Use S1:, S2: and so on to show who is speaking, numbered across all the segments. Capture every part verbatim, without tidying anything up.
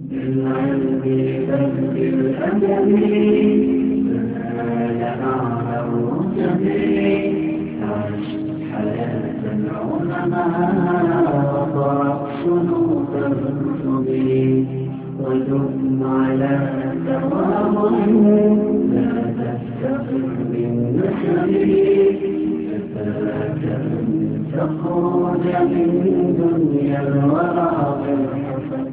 S1: بالعلم بل بالأدب فهذا أعلى الرتب عش حياة العلماء وقرأ صنوف الكتب ودم على تواضع لا تفتقر بالنسب كفاك أن تخرج من دنيا الورى بالحسب.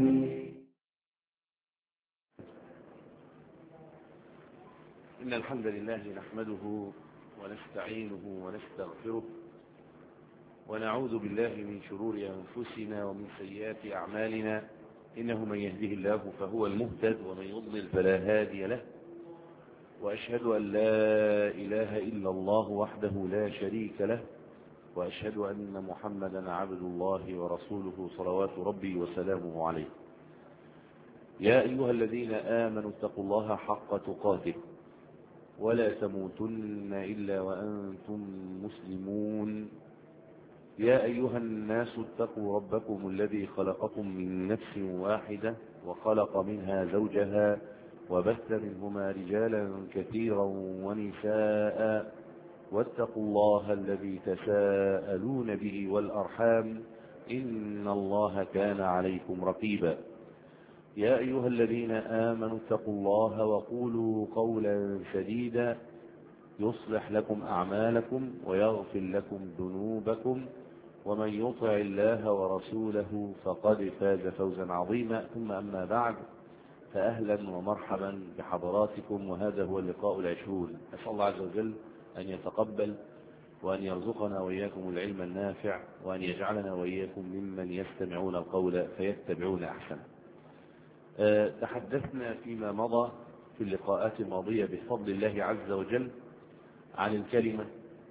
S2: إن الحمد لله نحمده ونستعينه ونستغفره ونعوذ بالله من شرور أنفسنا ومن سيئات أعمالنا، إنه من يهده الله فهو المهتد ومن يضلل فلا هادي له، وأشهد أن لا إله إلا الله وحده لا شريك له، وأشهد أن محمدا عبد الله ورسوله صلوات ربي وسلامه عليه. يا أيها الذين آمنوا اتقوا الله حق تقاته ولا تموتن إلا وأنتم مسلمون. يا أيها الناس اتقوا ربكم الذي خلقكم من نفس واحدة وخلق منها زوجها وبث منهما رجالا كثيرا ونساء، واتقوا الله الذي تساءلون به والأرحام إن الله كان عليكم رقيبا. يا أيها الذين آمنوا اتقوا الله وقولوا قولا سديدا يصلح لكم أعمالكم ويغفر لكم ذنوبكم، ومن يطع الله ورسوله فقد فاز فوزا عظيما. ثم أما بعد، فأهلا ومرحبا بحضراتكم، وهذا هو اللقاء العشرون. أسأل الله عز وجل أن يتقبل وأن يرزقنا وإياكم العلم النافع، وأن يجعلنا وإياكم ممن يستمعون القول فيتبعون أحسنه. أه تحدثنا فيما مضى في اللقاءات الماضية بفضل الله عز وجل عن الكلمة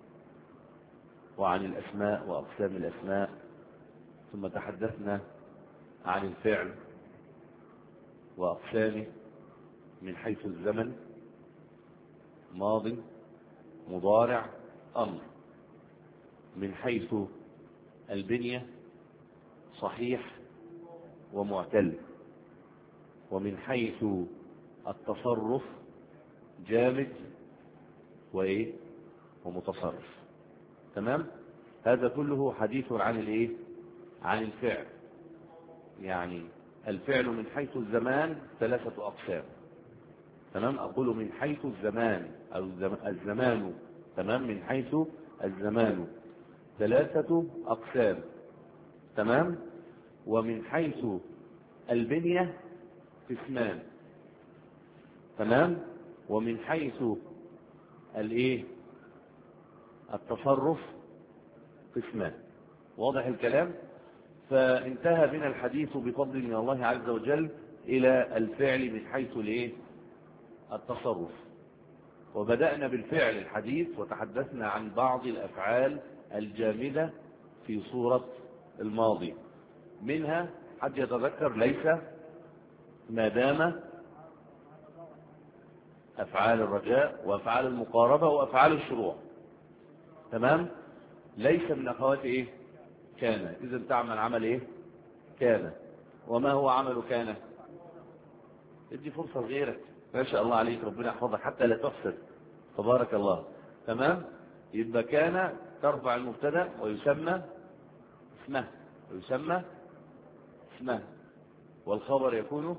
S2: وعن الأسماء وأقسام الأسماء، ثم تحدثنا عن الفعل وأقسامه من حيث الزمن: ماض، مضارع، أمر. من حيث البنية: صحيح ومعتل. ومن حيث التصرف: جامد وإيه ومتصرف. تمام؟ هذا كله حديث عن الإيه؟ عن الفعل. يعني الفعل من حيث الزمان ثلاثة أقسام. تمام؟ أقول من حيث الزمان أو الزمان. تمام؟ من حيث الزمان ثلاثة أقسام. تمام؟ ومن حيث البنية قسمان. تمام؟ ومن حيث الايه التصرف قسمان. واضح الكلام؟ فانتهى بنا الحديث بفضل من الله عز وجل الى الفعل من حيث الايه التصرف، وبدأنا بالفعل الحديث وتحدثنا عن بعض الافعال الجامدة في صورة الماضي. منها حد يتذكر؟ ليس، ما دام، أفعال الرجاء وأفعال المقاربة وأفعال الشروع. تمام؟ ليس من أخوات إيه؟ كان. إذا تعمل عمل إيه؟ كان. وما هو عمل كان؟ ادي فرصة لغيرك. ما شاء الله عليك، ربنا يحفظك حتى لا تحسد. تبارك الله. تمام؟ يبقى كان ترفع المبتدا ويسمى اسمه ويسمى اسمه والخبر يكون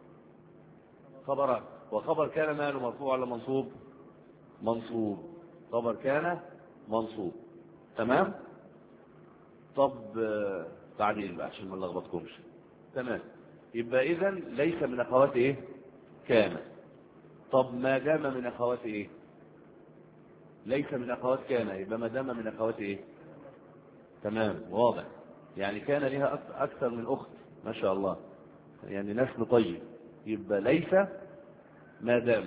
S2: خبرا. وخبر كان ماله مرفوع ولا منصوب؟ منصوب. خبر كان منصوب. تمام؟ طب تعديل بقى عشان ما نلخبطكمش. تمام؟ يبقى اذا ليس من اخوات ايه؟ كان. طب ما دام من اخوات ايه؟ ليس من اخوات كان، يبقى ما دام من اخوات ايه؟ تمام، واضح. يعني كان لها اكثر من اخت، ما شاء الله، يعني نسل طيب. يبقى ليس ما دام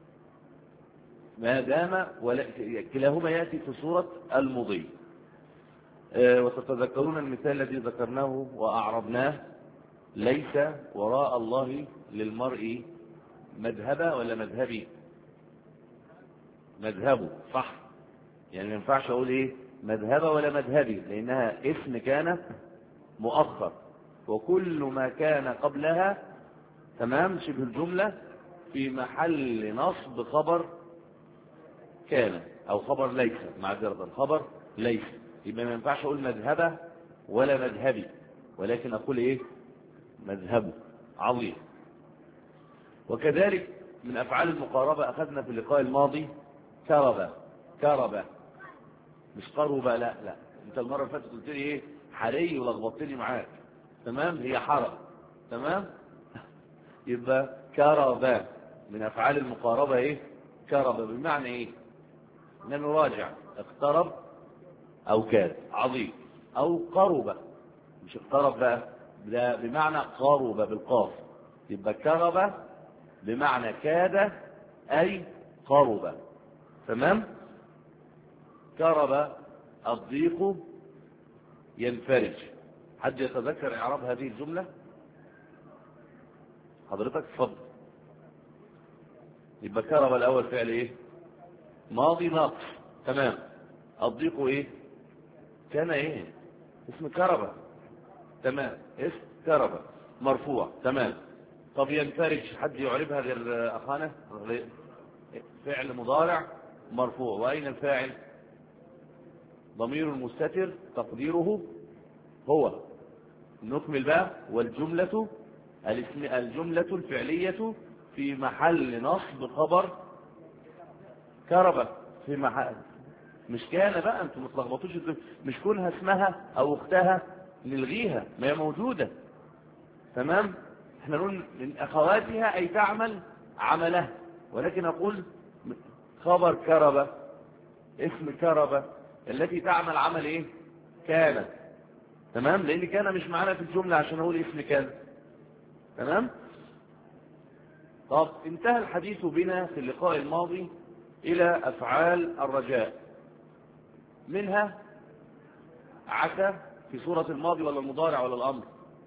S2: ما دام ولا كلاهما يأتي في صورة المضي. أه وتتذكرون المثال الذي ذكرناه وأعربناه: ليس وراء الله للمرء مذهبة ولا مذهبي؟ مذهبه، صح. يعني ما ينفعش أقول إيه مذهبة ولا مذهبي، لأنها اسم كان مؤخر، وكل ما كان قبلها تمام، شبه الجملة في محل نصب خبر كان أو خبر ليس، معذرة خبر ليس. يبقى ما ينفعش أقول مذهبه ولا مذهبي، ولكن أقول إيه؟ مذهبه. عظيم. وكذلك من أفعال المقاربة أخذنا في اللقاء الماضي كرب. كرب مش قرب، لا لا، أنت المرة اللي فاتت قلت لي إيه؟ حري ولخبطتني معاك. تمام، هي حرب. تمام. يبقى كرب من أفعال المقاربة إيه؟ كرب بمعنى إيه؟ نراجع. اقترب أو كاد. عظيم. أو قرب، مش اقترب بقى، ده بمعنى قرب بالقاف. يبقى كرب بمعنى كاد أي قرب. تمام. كرب الضيق ينفرج. حد يتذكر إعراب هذه الجملة؟ حضرتك اتفضل. يبقى كرب الأول فعل إيه؟ ماضي ناقص. تمام. الضيق إيه؟ كان إيه؟ اسم كربة. تمام، اسم كربة مرفوع. تمام. طب ينفرج، حد يعربها غير أخانا؟ فعل مضارع مرفوع. وأين الفاعل؟ ضمير مستتر تقديره هو. نكمل بقى. والجملة الاسم الجملة الفعلية في محل نصب خبر كربة. في محل، مش كان بقى، انتم متلخبطوش، مش كونها اسمها او اختها نلغيها، ما هي موجودة. تمام. احنا نقول من اخواتها اي تعمل عملها، ولكن اقول خبر كربة اسم كربة التي تعمل عمل ايه؟ كان. تمام، لان كان مش معانا في الجملة عشان اقول اسم كان. تمام. طب انتهى الحديث بنا في اللقاء الماضي الى افعال الرجاء. منها عسى في سورة الماضي ولا المضارع ولا الامر؟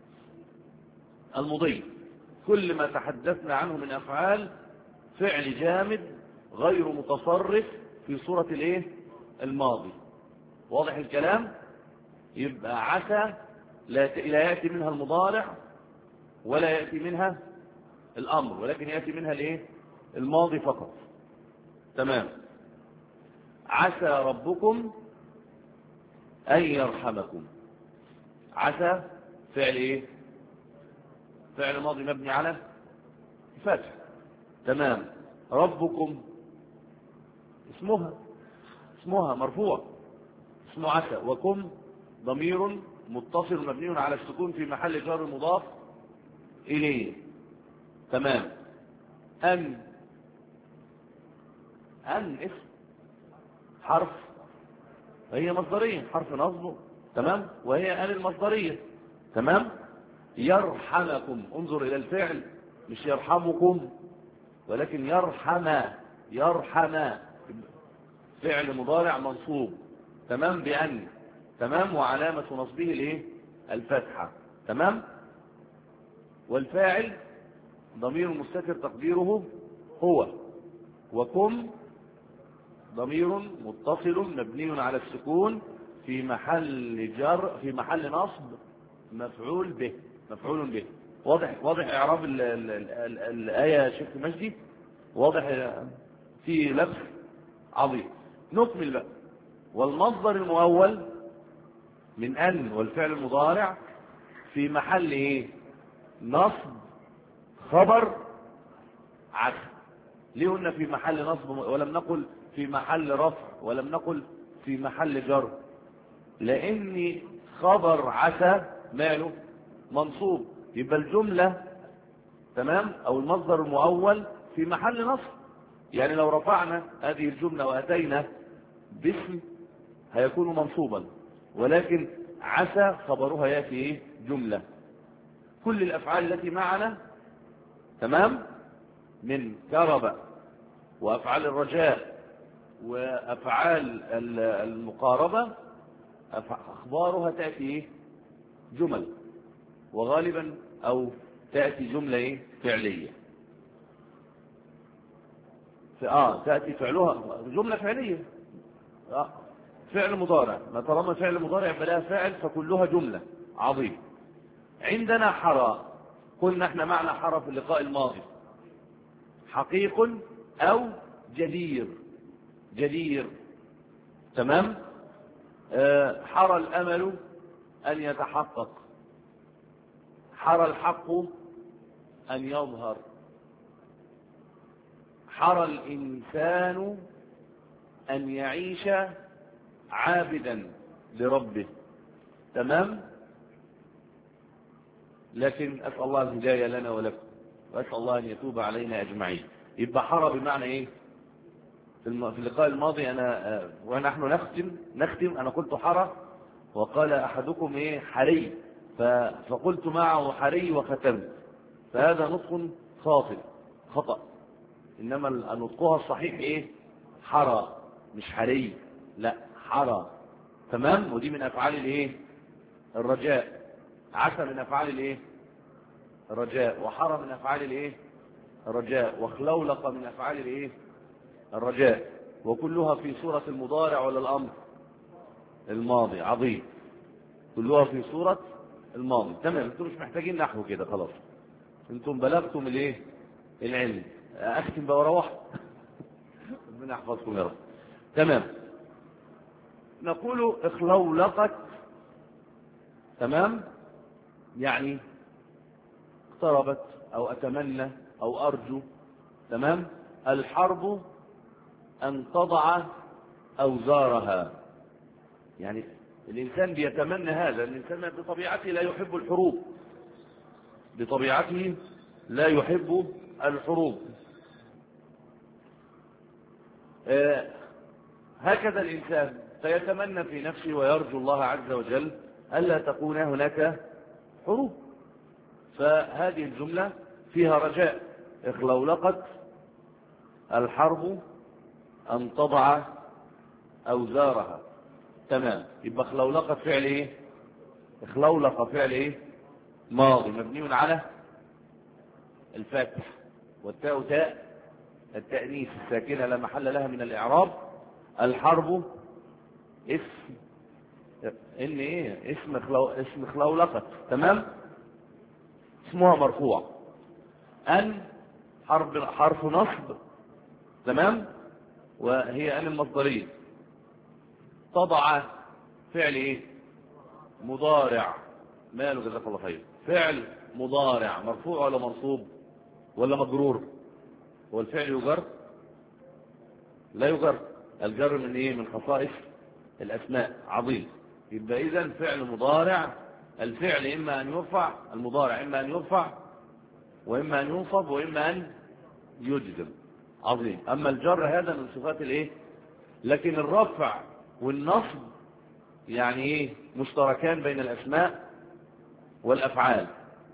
S2: المضي. كل ما تحدثنا عنه من افعال فعل جامد غير متصرف في سورة الايه؟ الماضي. واضح الكلام؟ يبقى عسى لا يأتي منها المضارع ولا يأتي منها الامر، ولكن يأتي منها الايه؟ الماضي فقط. تمام. عسى ربكم ان يرحمكم. عسى فعل ايه؟ فعل ماضي مبني على فتح. تمام. ربكم اسمها اسمها مرفوع، اسمه عسى. وكم ضمير متصل مبني على السكون في محل جر مضاف اليه. تمام. ان ان اسم حرف، هي مصدريه، حرف نصب. تمام. وهي ان المصدريه. تمام. يرحمكم، انظر الى الفعل، مش يرحمكم ولكن يرحم. يرحم فعل مضارع منصوب. تمام، بأن. تمام. وعلامة نصبه الايه؟ الفتحة. تمام. والفاعل ضمير مستتر تقديره هو. وكم ضمير متصل مبني على السكون في محل جر في محل نصب مفعول به. مفعول به. واضح واضح اعراب ال ال ال الايه يا شيخ مجدي؟ واضح في لبس. عظيم. نكمل بقى. والمصدر المؤول من ان والفعل المضارع في محل ايه؟ نصب خبر عسى. ليه قلنا في محل نصب ولم نقل في محل رفع ولم نقل في محل جر؟ لان خبر عسى ماله؟ منصوب. يبقى الجملة تمام او المصدر المؤول في محل نصب. يعني لو رفعنا هذه الجملة واتينا باسم هيكون منصوبا، ولكن عسى خبرها ياتي ايه؟ جملة. كل الافعال التي معنا تمام من كرب وافعال الرجاء وافعال المقاربة اخبارها تاتي ايه؟ جمل، وغالبا او تاتي جمله ايه؟ فعليه. اه تاتي فعلها جمله فعليه. آه. فعل مضارع، ما طالما فعل مضارع فلا فاعل فكلها جمله. عظيم. عندنا حرى. قلنا احنا معنى حرى في اللقاء الماضي حقيق أو جدير. جدير تمام. آه حرى الأمل أن يتحقق، حرى الحق أن يظهر، حرى الإنسان أن يعيش عابدا لربه. تمام. لكن أسأل الله الهداية لنا ولكم، وأسأل الله أن يتوب علينا أجمعين. يبقى حرى بمعنى إيه؟ في اللقاء الماضي أنا ونحن نختم نختم أنا قلت حرى، وقال أحدكم إيه؟ حري، فقلت معه حري وختمت، فهذا نطق خاطئ خطأ، إنما نطقها الصحيح إيه؟ حرى، مش حري، لا حرى. تمام. ودي من أفعال الإيه؟ الرجاء. عسى من أفعال الإيه؟ الرجاء، وحرى من أفعال الإيه؟ الرجاء، وخلولق من أفعال الإيه؟ الرجاء، وكلها في سورة المضارع ولا الأمر الماضي. عظيم. كلها في سورة الماضي. تمام. انتم مش محتاجين نحو كده، خلاص انتم بلغتم الايه؟ العلم. اختم بقى واروح. ربنا يحفظكم يا رب. تمام. نقول اخلولقت. تمام. يعني اقتربت او اتمنى او ارجو. تمام. الحرب ان تضع اوزارها، يعني الانسان بيتمنى هذا. الانسان بطبيعته لا يحب الحروب، بطبيعته لا يحب الحروب. آه هكذا الانسان فيتمنى في نفسه ويرجو الله عز وجل الا تكون هناك حروب. فهذه الجملة فيها رجاء. اخلولقت الحرب ان تضع اوزارها. تمام. يبقى اخلولقت فعل ايه؟ اخلولق فعل ايه؟ ماضي مبني على الفتح، والتاء تاء التأنيث الساكنة لا محل لها من الإعراب. الحرب اسم ان ايه؟ اسم خلو... اسم خلولقت. تمام. اسمها مرفوع. ان حرف حرف نصب. تمام. وهي ان المصدرية. تضع فعل ايه؟ مضارع. ماله جزاك الله خير؟ فعل مضارع مرفوع ولا منصوب ولا مجرور؟ هو الفعل يجر؟ لا يجر. الجر من ايه؟ من خصائص الاسماء. عظيم. يبقى اذا فعل مضارع، الفعل اما ان يرفع، المضارع اما ان يرفع واما ان ينصب واما ان يجزم. عظيم. اما الجر هذا من صفات الايه؟ لكن الرفع والنصب يعني ايه؟ مشتركان بين الاسماء والافعال.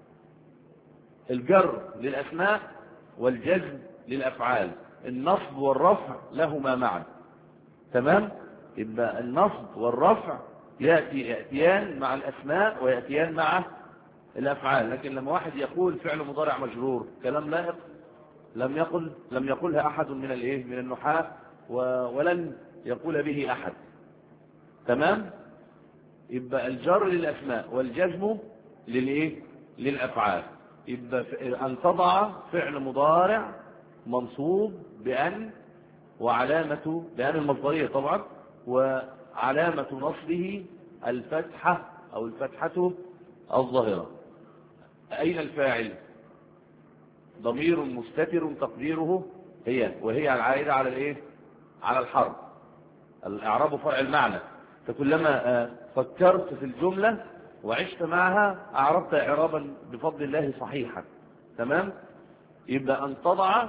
S2: الجر للاسماء والجزم للافعال. النصب والرفع لهما معا. تمام. يبقى النصب والرفع ياتي ياتيان مع الاسماء وياتيان مع الافعال. لكن لما واحد يقول فعل مضارع مجرور كلام لائق لم يقل لم يقلها احد من الايه؟ من النحاة، ولن يقول به احد. تمام. يبقى الجر للاسماء والجزم للايه؟ للافعال. يبقى ان تضع فعل مضارع منصوب بان، وعلامه بان المصدريه طبعا، وعلامه نصبه الفتحه او الفتحه الظاهره. اين الفاعل؟ ضمير مستتر تقديره هي، وهي العائده على الايه؟ على الحرف. الاعراب فرع المعنى. فكلما فكرت في الجمله وعشت معها اعربت اعرابا بفضل الله صحيحا. تمام. يبقى ان تضع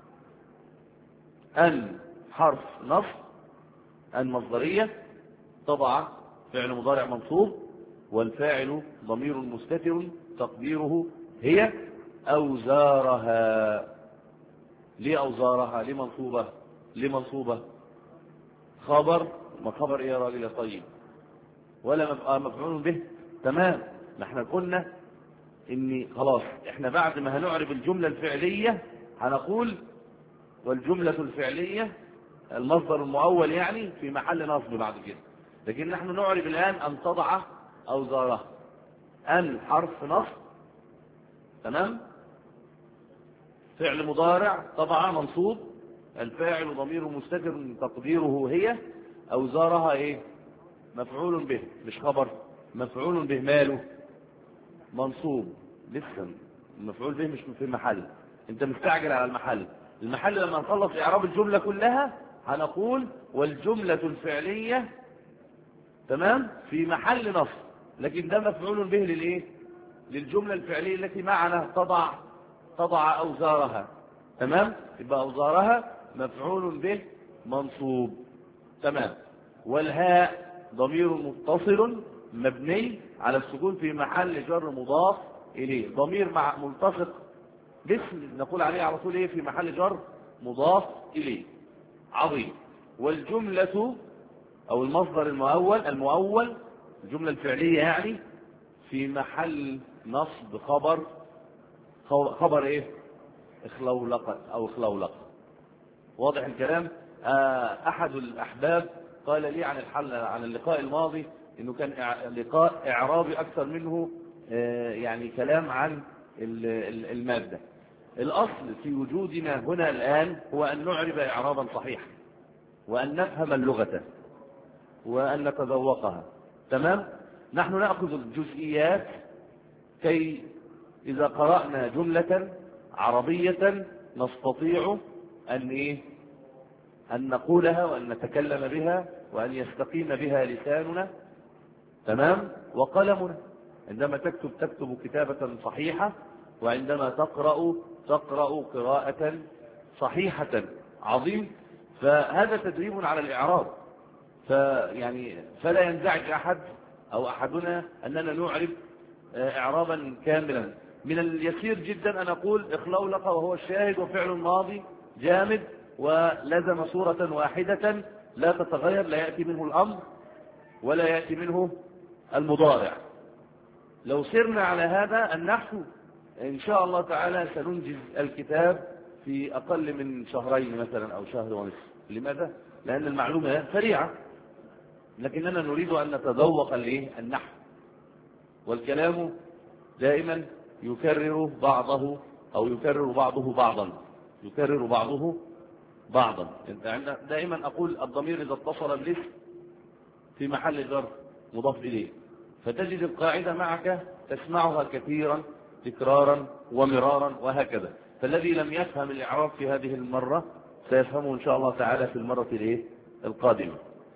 S2: ان حرف نصب، ان مصدريه، تضع فعل مضارع منصوب، والفاعل ضمير مستتر تقديره هي. اوزارها. ليه اوزارها؟ ليه منصوبه؟ ليه منصوبه؟ خبر. ما خبر ايه يا راجل يا طيب؟ ولا مفعول به. تمام. نحن قلنا ان خلاص احنا بعد ما هنعرب الجمله الفعليه هنقول والجمله الفعليه المصدر المؤول يعني في محل نصب بعد كده. لكن نحن نعرب الان ان تضع اوزارها. ان حرف نصب تمام. فعل مضارع طبعا منصوب، الفاعل ضمير مستتر تقديره هي، أوزارها إيه؟ مفعول به، مش خبر، مفعول به، ماله منصوب. لسه المفعول به مش في محل، انت مستعجل على المحل. المحل لما نخلص اعراب الجمله كلها هنقول والجمله الفعليه تمام في محل نصب، لكن ده مفعول به للايه؟ للجمله الفعليه التي معنا تضع تضع اوزارها. تمام. يبقى اوزارها مفعول به منصوب. تمام. والهاء ضمير متصل مبني على السكون في محل جر مضاف اليه، ضمير مع ملتصق باسم نقول عليه على طول ايه؟ في محل جر مضاف اليه. عظيم. والجملة او المصدر المؤول المؤول الجملة الفعلية يعني في محل نصب خبر خبر ايه؟ اخلولقة او اخلولقة. واضح الكلام؟ آه احد الاحباب قال لي عن الحل عن اللقاء الماضي انه كان لقاء اعرابي اكثر منه آه يعني كلام عن المادة. الاصل في وجودنا هنا الان هو ان نعرب اعرابا صحيحا، وان نفهم اللغة، وان نتذوقها. تمام. نحن نأخذ الجزئيات كي اذا قرأنا جملة عربية نستطيع ان ايه؟ أن نقولها وأن نتكلم بها وأن يستقيم بها لساننا. تمام. وقلمنا عندما تكتب تكتب كتابة صحيحة، وعندما تقرأ تقرأ قراءة صحيحة. عظيم. فهذا تدريب على الإعراب، فيعني فلا ينزعج أحد أو أحدنا أننا نعرب إعرابا كاملا. من اليسير جدا أن أقول اخلولق وهو الشاهد وفعل ماضي جامد ولزم صورة واحدة لا تتغير، لا يأتي منه الأمر ولا يأتي منه المضارع. لو سرنا على هذا النحو إن شاء الله تعالى سننجز الكتاب في أقل من شهرين مثلا أو شهر ونصف. لماذا؟ لأن المعلومة سريعة، لكننا نريد أن نتذوق النحو، والكلام دائما يكرر بعضه أو يكرر بعضه بعضا يكرر بعضه بعضا. دائما أقول الضمير إذا اتصل بالاسم في محل جر مضاف إليه، فتجد القاعدة معك تسمعها كثيرا تكرارا ومرارا وهكذا. فالذي لم يفهم الإعراب في هذه المرة سيفهمه إن شاء الله تعالى في المرة القادمة.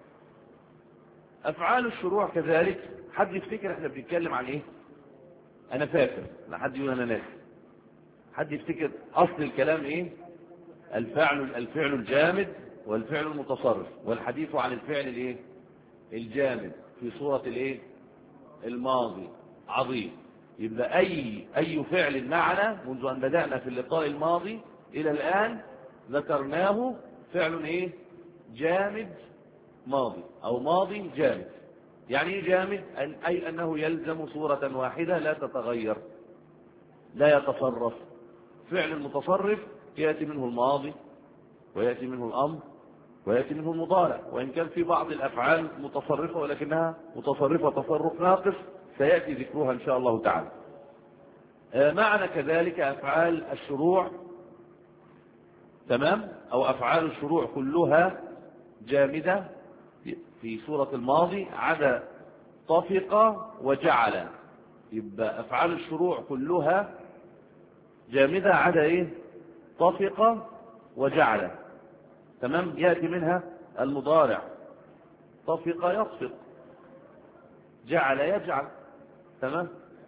S2: أفعال الشروع كذلك. حد يفتكر احنا بنتكلم عن ايه؟ أنا فاكر، لا حد يقول أنا ناسي. حد يفتكر أصل الكلام ايه؟ الفعل الفعل الجامد والفعل المتصرف، والحديث عن الفعل الايه؟ الجامد في صورة الايه؟ الماضي. عظيم. يبقى اي اي فعل معنا منذ ان بدأنا في اللقاء الماضي الى الان ذكرناه فعل ايه؟ جامد ماضي او ماضي جامد. يعني ايه جامد؟ أن اي انه يلزم صورة واحدة لا تتغير، لا يتصرف. فعل المتصرف يأتي منه الماضي ويأتي منه الأمر ويأتي منه المضارع، وإن كان في بعض الأفعال متصرفة ولكنها متصرفة تصرف ناقص سيأتي ذكرها إن شاء الله تعالى. معنى كذلك أفعال الشروع. تمام. أو أفعال الشروع كلها جامدة في سورة الماضي عدا طفق وجعل. يبقى أفعال الشروع كلها جامدة عدا إيه؟ طفق وجعل. تمام. يأتي منها المضارع. طفق يطفق، جعل يجعل. تمام.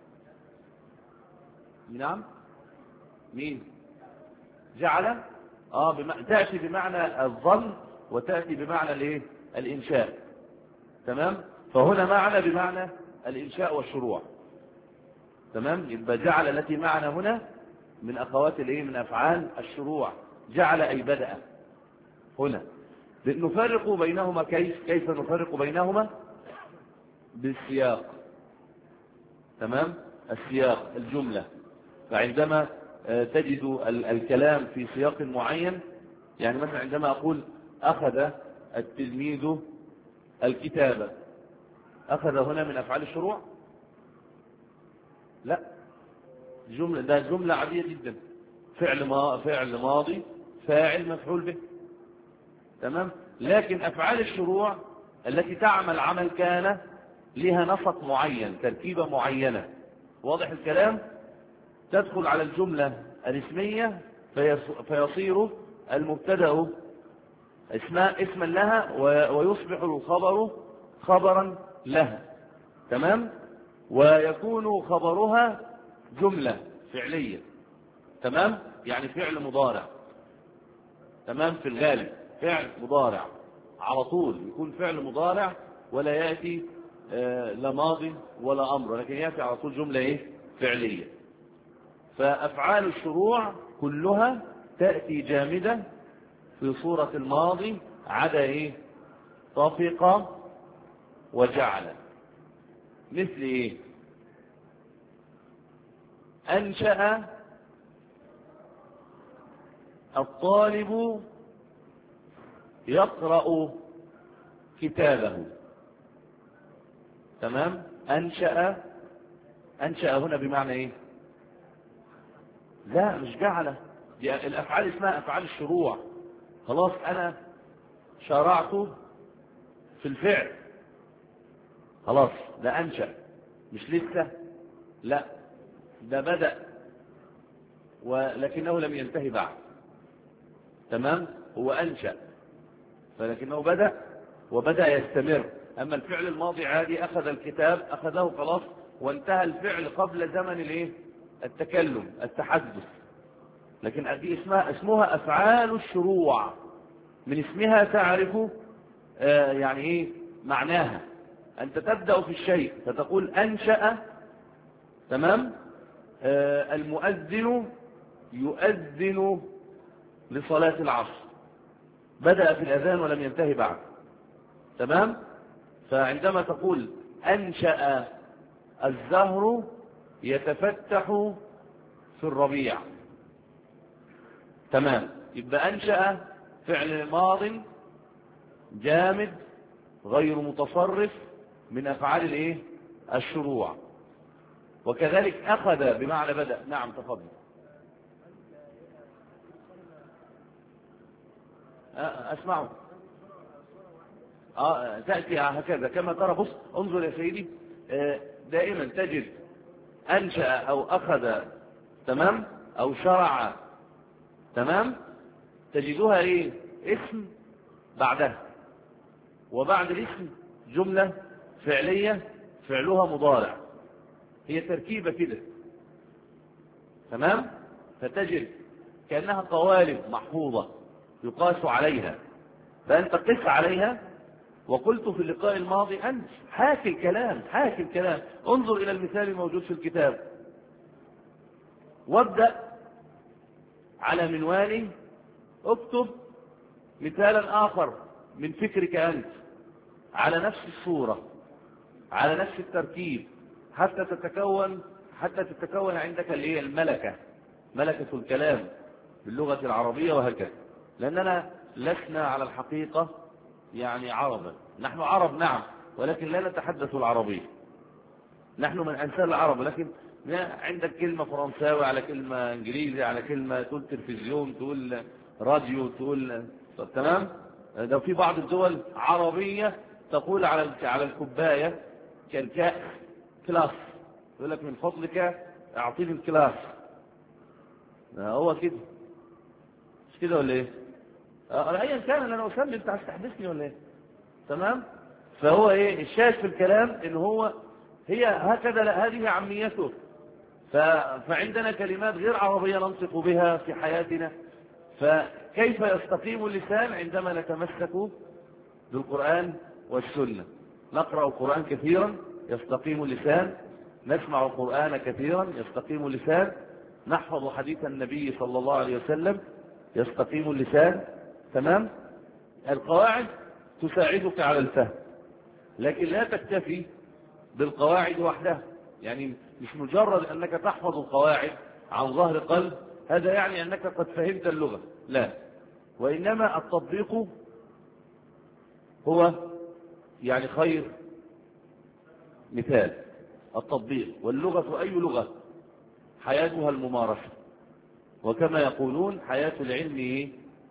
S2: نعم. مين جعل؟ اه بم... تأتي بمعنى الظن وتأتي بمعنى الايه؟ الإنشاء. تمام. فهنا معنى بمعنى الإنشاء والشروع. تمام. يبقى جعل التي معنا هنا من أخوات الايه؟ من أفعال الشروع. جعل أي بدأ. هنا نفرق بينهما. كيف كيف نفرق بينهما؟ بالسياق. تمام. السياق الجملة. فعندما تجد الكلام في سياق معين، يعني مثلا عندما أقول أخذ التلميذ الكتابة، أخذ هنا من أفعال الشروع؟ لا. جملة ده جملة عادية جدا، فعل ما فعل ماضي فاعل مفعول به. تمام. لكن أفعال الشروع التي تعمل عمل كان لها نسق معين، تركيبة معينة، واضح الكلام، تدخل على الجملة الاسمية فيصير المبتدأ اسما اسما لها ويصبح الخبر خبرا لها. تمام. ويكون خبرها جملة فعلية. تمام. يعني فعل مضارع. تمام. في الغالب فعل مضارع على طول، يكون فعل مضارع ولا يأتي آه لا ماضي ولا أمر، لكن يأتي على طول جملة إيه؟ فعلية. فأفعال الشروع كلها تأتي جامدة في صورة الماضي عدا إيه؟ طفق وجعل. مثل إيه؟ أنشأ الطالب يقرأ كتابه. تمام. أنشأ أنشأ هنا بمعنى إيه؟ لا مش جعل، دي الأفعال اسمها أفعال الشروع. خلاص أنا شرعت في الفعل، خلاص ده أنشأ، مش لسه، لا ده بدأ ولكنه لم ينتهي بعد. تمام. هو أنشأ فلكنه بدأ وبدأ يستمر. أما الفعل الماضي عادي، أخذ الكتاب أخذه خلاص وانتهى الفعل قبل زمن الايه؟ التكلم التحدث. لكن دي اسمها اسمها أفعال الشروع، من اسمها تعرف آه يعني ايه معناها. أنت تبدأ في الشيء فتقول أنشأ. تمام. آه المؤذن يؤذن لصلاة العصر، بدأ في الأذان ولم ينتهي بعد. تمام. فعندما تقول أنشأ الزهر يتفتح في الربيع. تمام. يبقى أنشأ فعل ماض جامد غير متصرف من أفعال الايه؟ الشروع. وكذلك أخذ بمعنى بدأ. نعم تفضل. أسمعه. آه تأتي هكذا كما ترى. بص انظر يا سيدي، آه دائما تجد أنشأ أو أخذ، تمام، أو شرع، تمام، تجدها إيه؟ اسم بعدها، وبعد الاسم جملة فعلية فعلها مضارع. هي تركيبة كده. تمام. فتجد كأنها قوالب محفوظة يقاس عليها، فأنت قس عليها. وقلت في اللقاء الماضي أنت حاكي الكلام حاكي الكلام انظر إلى المثال الموجود في الكتاب، وابدأ على منوال اكتب مثالا آخر من فكرك أنت على نفس الصورة على نفس التركيب حتى تتكون حتى تتكون عندك الايه؟ الملكة، ملكة الكلام باللغة العربية وهكذا. لأننا لسنا على الحقيقة يعني عربا، نحن عرب نعم، ولكن لا نتحدث العربية. نحن من أنسال العرب، لكن عندك كلمة فرنساوي على كلمة انجليزي على كلمة، تقول تلفزيون، تقول راديو، تقول تمام. ده في بعض الدول عربية تقول على على الكوباية كالكاس كلاس، يقول لك من فضلك اعطيني الكلاس. هو كده مش كده ولا ايه؟ ايا كان اللي انا اسمي، انت هتستحدثني ولا ايه؟ تمام. فهو ايه الشاهد في الكلام؟ ان هو هي هكذا، لا هذه عاميته. فعندنا كلمات غير عربية ننطق بها في حياتنا. فكيف يستقيم اللسان عندما نتمسك بالقرآن والسنة؟ نقرأ القرآن كثيرا يستقيم اللسان، نسمع القرآن كثيرا يستقيم اللسان، نحفظ حديث النبي صلى الله عليه وسلم يستقيم اللسان. تمام. القواعد تساعدك على الفهم، لكن لا تكتفي بالقواعد وحدها. يعني مش مجرد أنك تحفظ القواعد عن ظهر قلب هذا يعني أنك قد فهمت اللغة، لا، وإنما التطبيق هو يعني خير مثال. التطبيق، واللغة أي لغة حياتها الممارسة، وكما يقولون حياة العلم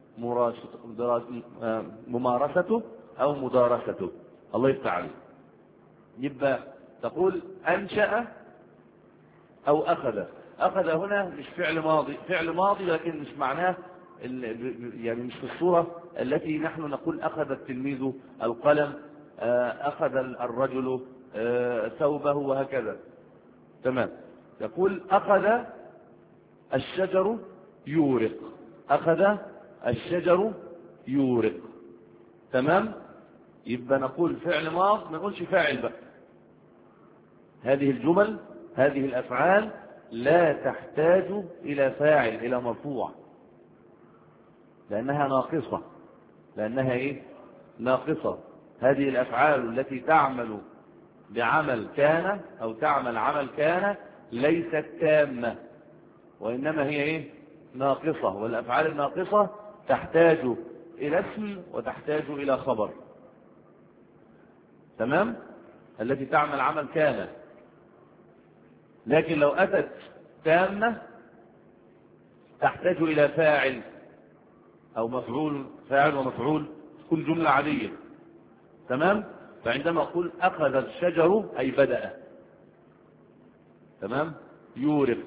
S2: ممارسته أو مدارسته. الله يفتح عليه. يبقى تقول أنشأ أو أخذ. أخذ هنا مش فعل ماضي، فعل ماضي لكن مش معناه يعني مش في الصورة التي نحن نقول أخذ التلميذ القلم، أخذ الرجل ثوبه وهكذا. تمام. يقول أخذ الشجر يورق. أخذ الشجر يورق. تمام. يبقى نقول فعل ماض، ما نقولش فاعل بقى. هذه الجمل هذه الأفعال لا تحتاج إلى فاعل، إلى مرفوع، لأنها ناقصة. لأنها إيه؟ ناقصة. هذه الأفعال التي تعمل بعمل كان أو تعمل عمل كان ليست تامة، وإنما هي إيه؟ ناقصة. والأفعال الناقصة تحتاج إلى اسم وتحتاج إلى خبر. تمام؟ التي تعمل عمل كان. لكن لو أتت تامة تحتاج إلى فاعل أو مفعول، فاعل ومفعول، تكون جملة عادية. تمام. فعندما أقول أخذ الشجر أي بدأ. تمام. يورق.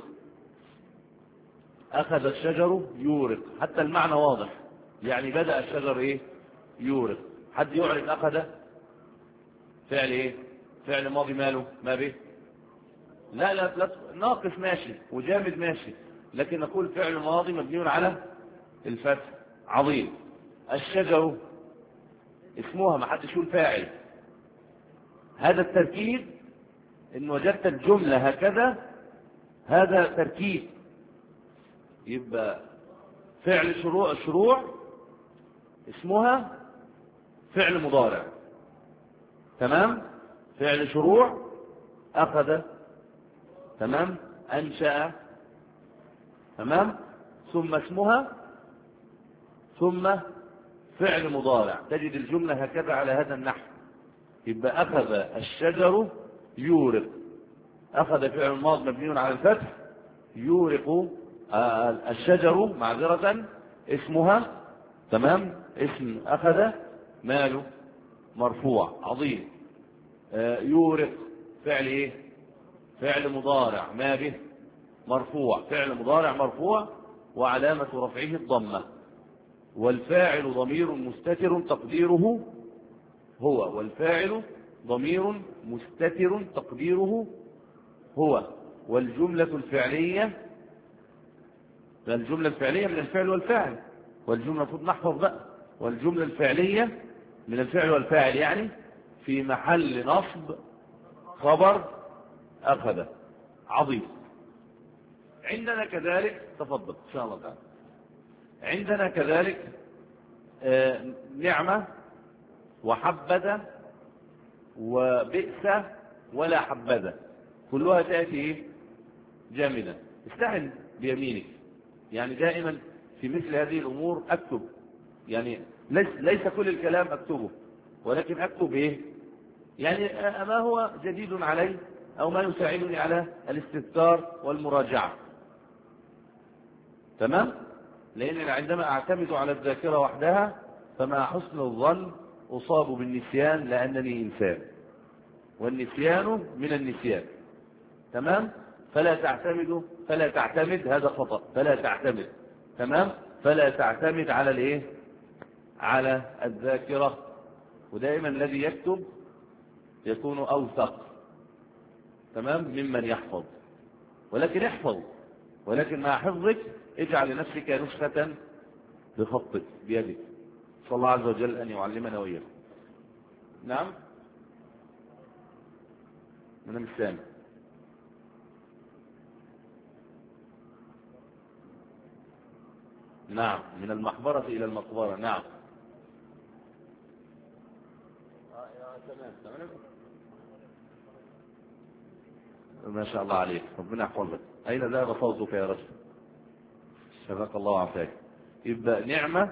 S2: أخذ الشجر يورق، حتى المعنى واضح، يعني بدأ الشجر إيه؟ يورق. حد يعرف أخذ فعل إيه؟ فعل ماضي ماله؟ ما به؟ لا لا لا، ناقص ماشي وجامد ماشي، لكن نقول فعل ماضي مبني على الفتح. عظيم. الشجر اسمها، ما حدش يقول فاعل. هذا التركيب إن وجدت الجملة هكذا هذا تركيب. يبقى فعل شروع شروع اسمها فعل مضارع. تمام. فعل شروع أخذ. تمام. أنشأ. تمام. ثم اسمها ثم فعل مضارع. تجد الجملة هكذا على هذا النحو. يبقى أخذ الشجر يورق. أخذ فعل ماض مبني على الفتح. يورق آه الشجر معذرة اسمها. تمام. اسم أخذ ماله؟ مرفوع. عظيم. آه يورق فعل ايه؟ فعل مضارع ما به؟ مرفوع. فعل مضارع مرفوع وعلامة رفعه الضمة. والفاعل ضمير مستتر تقديره هو. والفاعل ضمير مستتر تقديره هو. والجملة الفعلية، الجملة الفعلية من الفعل والفاعل، والجملة المفروض نحفظ بقى. والجملة الفعلية من الفعل والفاعل، يعني في محل نصب خبر أخذ. عظيم. عندنا كذلك، تفضل إن شاء الله تعالى. عندنا كذلك آه نعمة وحبذا وبئس ولا حبذا، كلها تأتي إيه؟ جامدة. استعن بيمينك. يعني دائما في مثل هذه الأمور أكتب، يعني ليس, ليس كل الكلام أكتبه، ولكن أكتب إيه؟ يعني ما هو جديد علي أو ما يساعدني على الاستذكار والمراجعة. تمام؟ لأن عندما أعتمد على الذاكرة وحدها فمع حسن الظن أصاب بالنسيان، لأنني إنسان والنسيان من النسيان. تمام؟ فلا تعتمد فلا تعتمد هذا خطأ. فلا تعتمد. تمام؟ فلا تعتمد على الايه؟ على الذاكرة. ودائما الذي يكتب يكون أوثق. تمام؟ ممن يحفظ. ولكن احفظ، ولكن مع حفظك اجعل لنفسك نسخة بخطك بيدك. صلى الله عز وجل أن يعلمنا وإياكم. نعم. من السامع. نعم. من المحبرة إلى المقبرة. نعم. ما شاء الله عليك، ربنا يحفظك. أين ذهب صوتك يا رجل؟ شفاك الله وعافاك. يبقى نعمة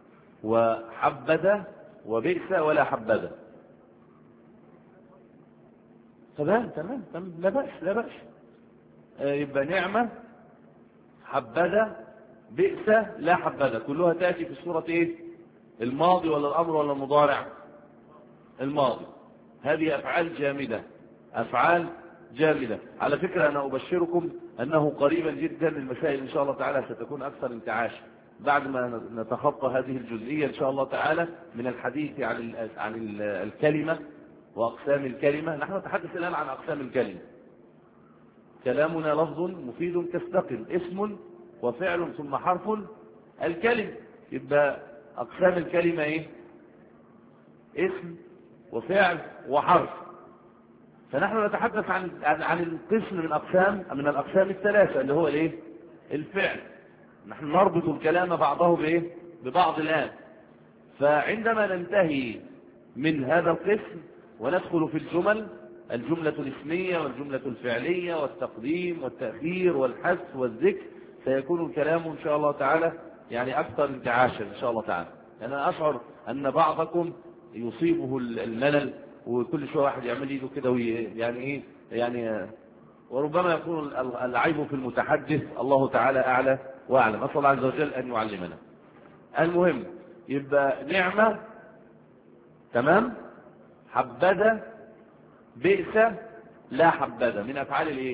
S2: وحبذا وبئس ولا حبذا. تمام تمام تمام. لا بأس لا بأس. يبقى نعمة، حبذا، بئس، لا حبذا، كلها تأتي في صورة ايه؟ الماضي ولا الأمر ولا المضارع؟ الماضي. هذه أفعال جامدة، أفعال جامدة. على فكرة أنا أبشركم أنه قريبا جدا المسائل إن شاء الله تعالى ستكون أكثر انتعاشا بعد ما نتخطى هذه الجزئية إن شاء الله تعالى من الحديث عن عن الكلمة وأقسام الكلمة. نحن نتحدث الآن عن أقسام الكلمة. كلامنا لفظ مفيد كاستقم، اسم وفعل ثم حرف الكلمة. يبقى أقسام الكلمة إيه؟ اسم وفعل وحرف. فنحن نتحدث عن عن القسم من أقسام من الأقسام الثلاثة اللي هو الإيه؟ الفعل. نحن نربط الكلام بعضه بإيه؟ ببعض الآن. فعندما ننتهي من هذا القسم وندخل في الجمل، الجملة الاسمية والجملة الفعلية والتقديم والتأخير والحذف والذكر، سيكون الكلام إن شاء الله تعالى يعني أكثر انتعاشا إن شاء الله تعالى. أنا أشعر أن بعضكم يصيبه الملل وكل شوية واحد يعمل ايده كده يعني ايه يعني، وربما يكون العيب في المتحدث، الله تعالى أعلى وأعلم. أسأل الله عز وجل أن يعلمنا. المهم يبقى نعمة، تمام، حبذا، بئس، لا حبذا، من أفعال الايه؟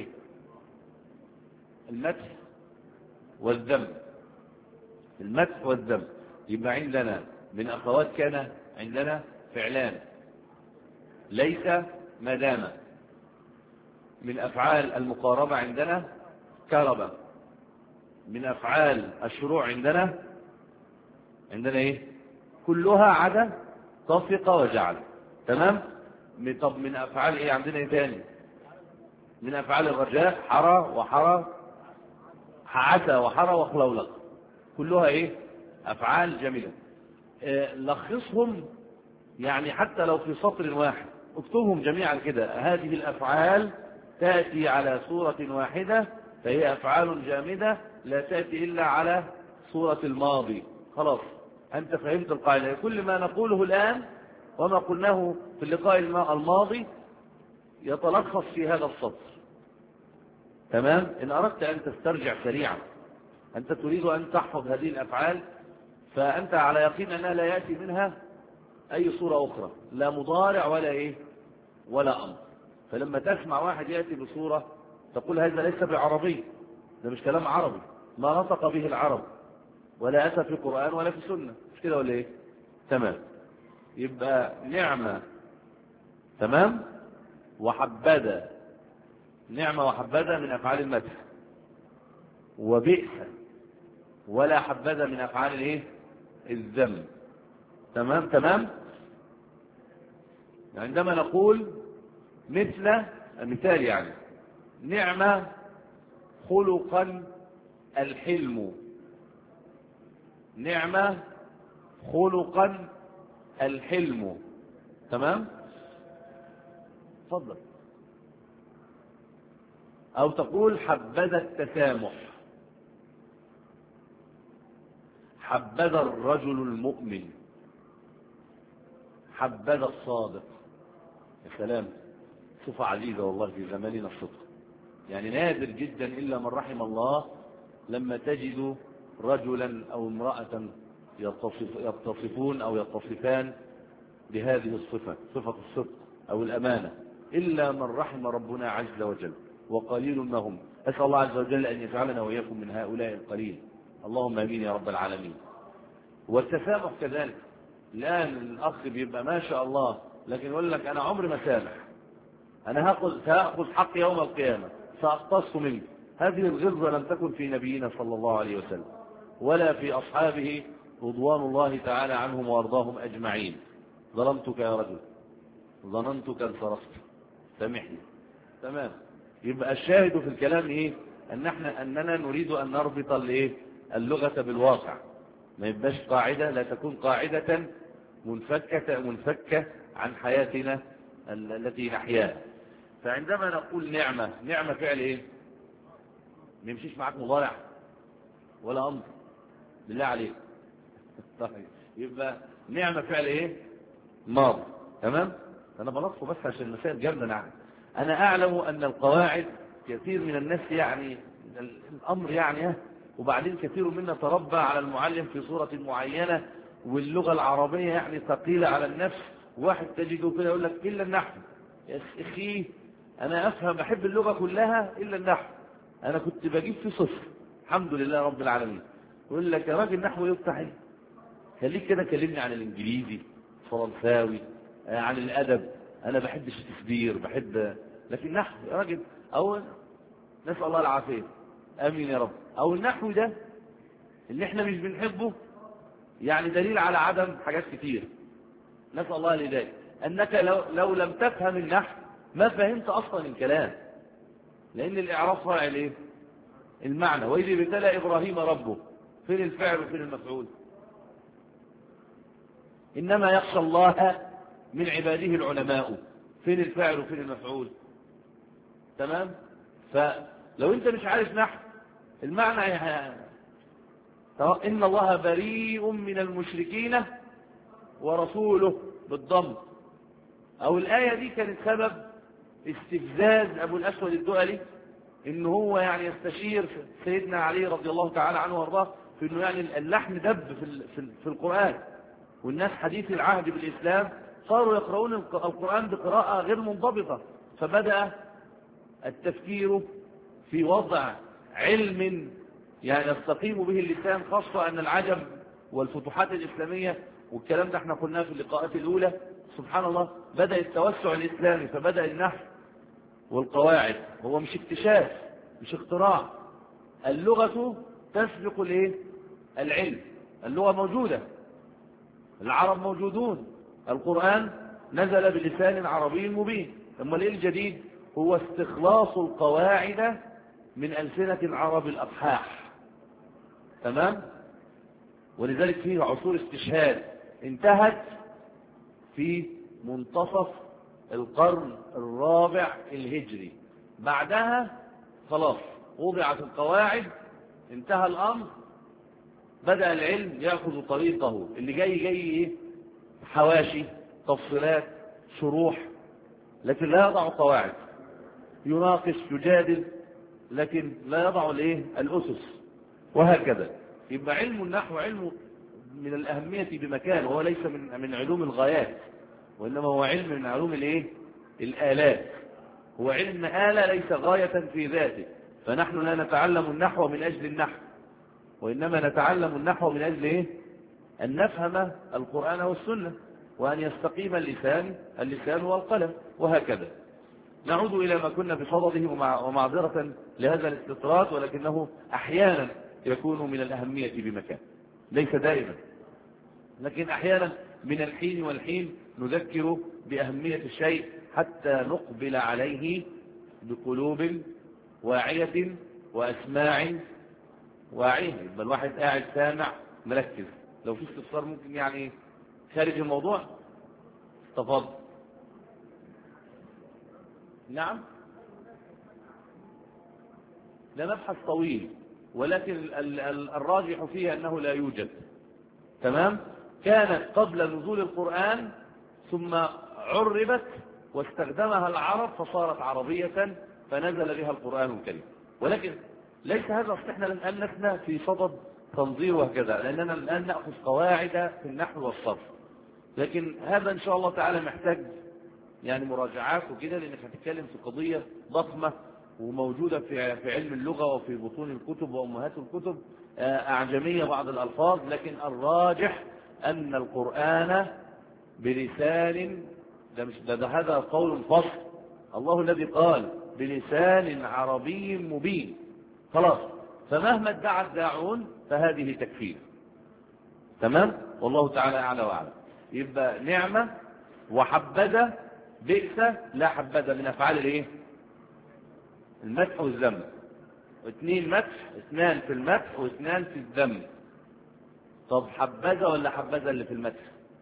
S2: المدح والذم. المدح والذم. يبقى عندنا من أخوات كان عندنا فعلان، ليس ما دام. من أفعال المقاربة عندنا كرب. من أفعال الشروع عندنا عندنا إيه؟ كلها عدا طفق وجعل. تمام؟ طب من أفعال إيه عندنا إيه تاني؟ من أفعال الرجاء حرى وحرى، عسى وحرى وخلولق. كلها إيه؟ أفعال جميلة. آه لخصهم يعني حتى لو في سطر واحد، اكتبهم جميعا كده. هذه الأفعال تأتي على صورة واحدة، فهي أفعال جامدة لا تأتي إلا على صورة الماضي. خلاص أنت فهمت القاعدة. كل ما نقوله الآن وما قلناه في اللقاء الماضي يتلخص في هذا السطر. تمام؟ إن أردت أن تسترجع سريعا، أنت تريد أن تحفظ هذه الأفعال، فأنت على يقين أنها لا يأتي منها أي صورة أخرى، لا مضارع ولا إيه ولا أمر. فلما تسمع واحد يأتي بصورة تقول هذا ليس بعربي، ده مش كلام عربي، ما نطق به العرب ولا أتى في القرآن ولا في السنة، مش كده ولا إيه؟ تمام. يبقى نعمة، تمام، وحبذا. نعمة وحبذا من أفعال المدح، وبئس ولا حبذا من أفعال الإيه؟ الذم. تمام تمام. عندما نقول مثل مثال يعني نعمة خلقا الحلم، نعمة خلقا الحلم. تمام. تفضل. أو تقول حبذا التسامح، حبذا الرجل المؤمن، حبذا الصادق. يا سلام، صفة عزيزة والله في زماننا الصدق. يعني نادر جدا إلا من رحم الله لما تجد رجلا أو امرأة يتصف يتصفون أو يتصفان بهذه الصفة، صفة الصدق أو الأمانة، إلا من رحم ربنا عز وجل، وقليل ما هم. أسأل الله عز وجل أن يجعلنا وإياكم من هؤلاء القليل، اللهم آمين يا رب العالمين. والتسامح كذلك. الآن الأخ بيبقى ما شاء الله لكن يقول لك أنا عمري ما سامح، أنا هأخذ سأخذ حقي يوم القيامة، سأقتص منك. هذه الغلظة لم تكن في نبينا صلى الله عليه وسلم ولا في أصحابه رضوان الله تعالى عنهم وارضاهم أجمعين. ظلمتك يا رجل، ظننتك انصرفت، سامحني. تمام. يبقى الشاهد في الكلام ايه؟ ان احنا اننا نريد ان نربط الايه؟ اللغة بالواقع، ما يبقاش قاعدة، لا تكون قاعدة منفكة منفكة عن حياتنا التي نحياها. فعندما نقول نعمة، نعمة فعل ايه؟ ما يمشيش معاك مضارع ولا امر بالله عليك. طيب يبقى نعمة فعل ايه؟ ماضي. تمام. انا بلطفه بس عشان المسائل جامده. نعم انا اعلم ان القواعد كثير من الناس يعني الأمر يعني، وبعدين كثير منا تربى على المعلم في صورة معينة، واللغة العربية يعني ثقيلة على النفس. واحد تجده كده يقول لك إلا النحو. يا أخي أنا أفهم أحب اللغة كلها إلا النحو، أنا كنت بجيب في صفر الحمد لله رب العالمين. يقول لك يا راجل نحو يفتح إيه؟ خليك كده كلمني عن الإنجليزي، فرنساوي، عن الأدب. أنا بحب الشكسبير بحب، لكن نحو يا راجل. أو نسأل الله العافية، آمين يا رب. أو النحو ده اللي احنا مش بنحبه يعني دليل على عدم حاجات كتير. نسأل الله الهداية. أنك لو, لو لم تفهم النحو ما فهمت أصلا الكلام، لأن الإعراب فاعل إيه؟ المعنى. وإذ ابتلى إبراهيم ربه، فين الفعل وفين المفعول؟ إنما يخشى الله من عباده العلماء، فين الفعل وفين المفعول؟ تمام؟ فلو أنت مش عارف نحو المعنى إن الله بريء من المشركين ورسوله بالضم. أو الآية دي كانت سبب استفزاز أبو الأسود الدؤلي، إن هو يعني يستشير سيدنا علي رضي الله تعالى عنه وارضاه في إنه يعني اللحن دب في في القرآن، والناس حديث العهد بالإسلام صاروا يقرؤون القرآن بقراءة غير منضبطة. فبدأ التفكير في وضع علم يعني يستقيم به اللسان، خاصة أن العجم والفتوحات الإسلامية والكلام ده احنا قلناه في اللقاءات الأولى، سبحان الله بدأ التوسع الإسلامي. فبدأ النحو والقواعد هو مش اكتشاف مش اختراع. اللغة تسبق الايه؟ العلم. اللغة موجودة، العرب موجودون، القرآن نزل بلسان عربي مبين. ثم الايه الجديد؟ هو استخلاص القواعد من ألسنة العرب الأصحاح. تمام؟ ولذلك فيه عصور استشهاد انتهت في منتصف القرن الرابع الهجري. بعدها خلاص وضعت القواعد، انتهى الأمر، بدأ العلم يأخذ طريقه. اللي جاي جاي ايه؟ حواشي، تفصيلات، شروح، لكن لا يضع قواعد. يناقش، يجادل، لكن لا يضع الايه؟ الأسس. وهكذا يبقى علم النحو علم من الأهمية بمكان، وهو ليس من من علوم الغايات، وإنما هو علم من علوم الايه؟ الآلات. هو علم آلة ليس غاية في ذاته. فنحن لا نتعلم النحو من أجل النحو، وإنما نتعلم النحو من أجل إيه؟ أن نفهم القرآن والسنة، وأن يستقيم اللسان اللسان والقلم. وهكذا نعود إلى ما كنا بصدده، ومعذرة لهذا الاستطراد، ولكنه أحيانا يكون من الأهمية بمكان، ليس دائما، لكن أحيانا من الحين والحين نذكر بأهمية الشيء حتى نقبل عليه بقلوب واعية وأسماع واعية. يبقى الواحد قاعد سامع مركز. لو في استفسار ممكن يعني خارج الموضوع تفضل. نعم، لا مبحث طويل، ولكن الراجح فيه أنه لا يوجد. تمام؟ كانت قبل نزول القرآن ثم عربت واستخدمها العرب فصارت عربية فنزل بها القرآن الكريم. ولكن ليس هذا احنا الآن لسنا في صدد تنظير وهكذا، لأننا الآن نأخذ قواعد في النحو والصرف. لكن هذا إن شاء الله تعالى محتاج يعني مراجعات وكده، لأنك هتتكلم في قضية ضخمة وموجودة في في علم اللغة وفي بطون الكتب وأمهات الكتب، أعجمية بعض الألفاظ. لكن الراجح أن القرآن بلسان، ده مش ده, ده هذا قول فصل. الله الذي قال بلسان عربي مبين، خلاص. فمهما ادعى الداعون فهذه تكفير. تمام؟ والله تعالى أعلى وأعلم. يبقى نعمة وحبذا بئس لا حبذا من أفعال الايه؟ المدح والذم. اثنين مدح، اثنان في المدح واثنان في الذم. طب حبذا ولا حبذا اللي في المدح؟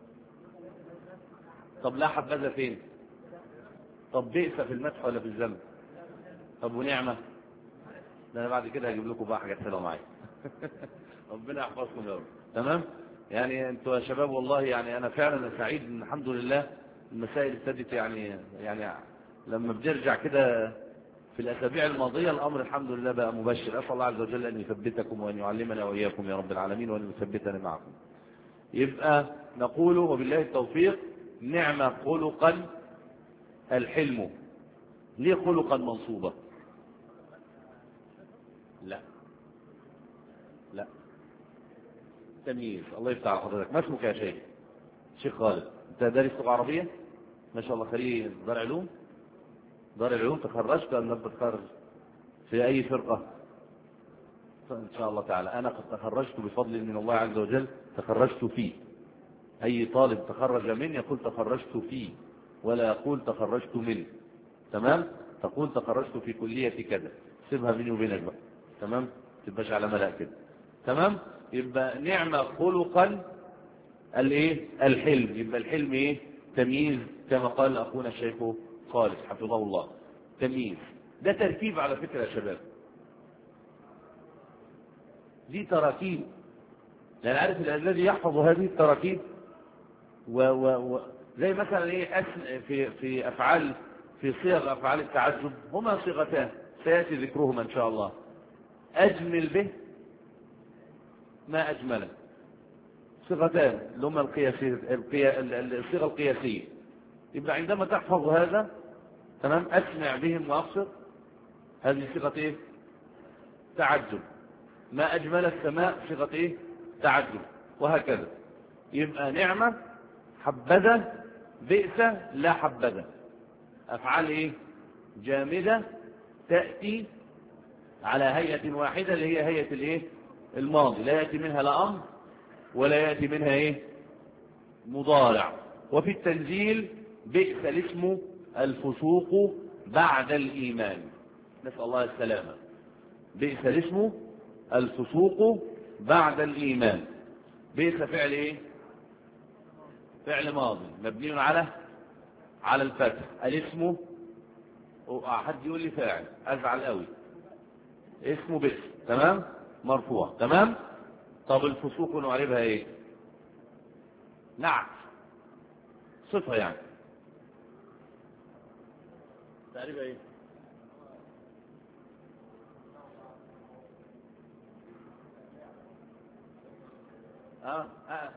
S2: طب لا حبذا فين؟ طب بئس في المدح ولا في الذم؟ طب ونعمة؟ ده انا بعد كده هجيب لكم بقى حاجات حلوه معايا. ربنا يحفظكم يا رب. تمام؟ يعني انتوا يا شباب والله يعني انا فعلا سعيد ان الحمد لله المسائل ابتدت يعني يعني لما بنرجع كده في الأسابيع الماضية الأمر الحمد لله بقى مبشر. أسأل الله عز وجل أن يثبتكم وأن يعلمنا وإياكم يا رب العالمين وأن يثبتنا معكم. يبقى نقول وبالله التوفيق: نعم خلقا الحلم. ليه خلقا منصوبة؟ لا لا تمييز. الله يفتح على حضرتك. ما اسمك يا شيخ؟ شيخ خالد. انت دارس لغة عربية ما شاء الله، خريج دار علوم؟ دار العلوم. تخرجت ام لم تتخرج؟ في اي فرقة؟ ان شاء الله تعالى. انا قد تخرجت بفضل من الله عز وجل، تخرجت فيه. اي طالب تخرج مني يقول تخرجت فيه ولا يقول تخرجت منه. تمام؟ تقول تخرجت في كلية كذا. سيبها بيني وبينك بقى. تمام؟ تبقاش على ملأ كده. تمام؟ يبقى نعمة خلقا الايه؟ الحلم. يبقى الحلم ايه؟ تمييز كما قال اخونا الشيخ خالد حفظه الله. تمييز. ده تركيب على فكرة يا شباب، دي تراكيب. لأن عارف الذي يحفظ هذه التراكيب و و و زي مثلا ايه أسم في في افعال، في صيغ افعال التعجب هما صيغتان سياتي ذكرهما ان شاء الله. اجمل به ما اجمله، صيغتان اللي هما القياسيه، الصيغه القياسيه. يبقى عندما تحفظ هذا تمام، اسمع بهم وابصر، هذه صيغه ايه؟ تعجب. ما اجمل السماء صيغه ايه؟ تعجب. وهكذا. يبقى نعمه، حبذا، بئس، لا حبذا، افعال ايه؟ جامده تاتي على هيئه واحده اللي هي هيئه الايه؟ الماضي. لا ياتي منها لا امر ولا ياتي منها ايه؟ مضارع. وفي التنزيل: بئس الاسم الفسوق بعد الايمان. نسال الله السلامه. بئس الاسم الفسوق بعد الايمان. بئس فعل ايه؟ فعل ماضي مبني على على الفتح. الاسم، حد يقول لي فاعل ازعل قوي. اسمه بئس. تمام؟ مرفوع. تمام؟ طب الفسوق نعربها ايه؟ نعت، صفه يعني. تعريبها ايه؟ اه اه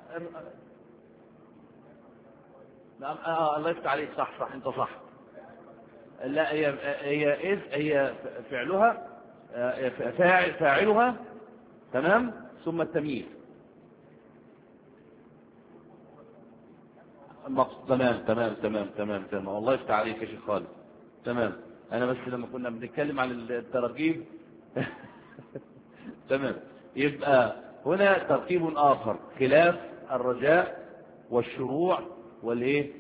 S2: نعم. اه الله يفتح عليك. صح صح انت صح. لا هي هي إذ هي فعلها فاعل فاعلها. تمام؟ ثم التمييز. تمام تمام تمام تمام تمام. الله يفتح عليك يا شيخ خالد. تمام. انا بس لما كنا بنتكلم عن التراكيب تمام. يبقى هنا تركيب اخر خلاف الرجاء والشروع والايه؟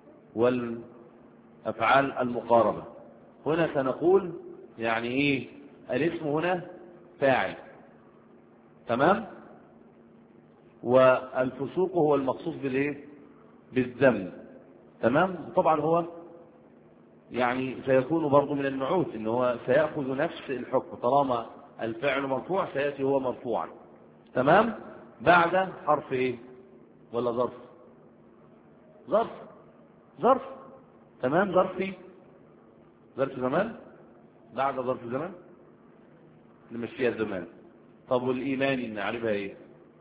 S2: والافعال المقاربه. هنا سنقول يعني ايه؟ الاسم هنا فاعل. تمام؟ والفسوق هو المخصوص بالايه؟ بالذم. تمام؟ طبعا هو يعني سيكون برضو من النعوت ان هو سيأخذ نفس الحكم. طالما الفعل مرفوع سيأتي هو مرفوعا. تمام؟ بعد حرف ايه؟ ولا ظرف؟ ظرف ظرف. تمام؟ ظرفي، ظرف زمان. بعد ظرف زمان نمشيها الزمان. طب والايمان نعرفها ايه؟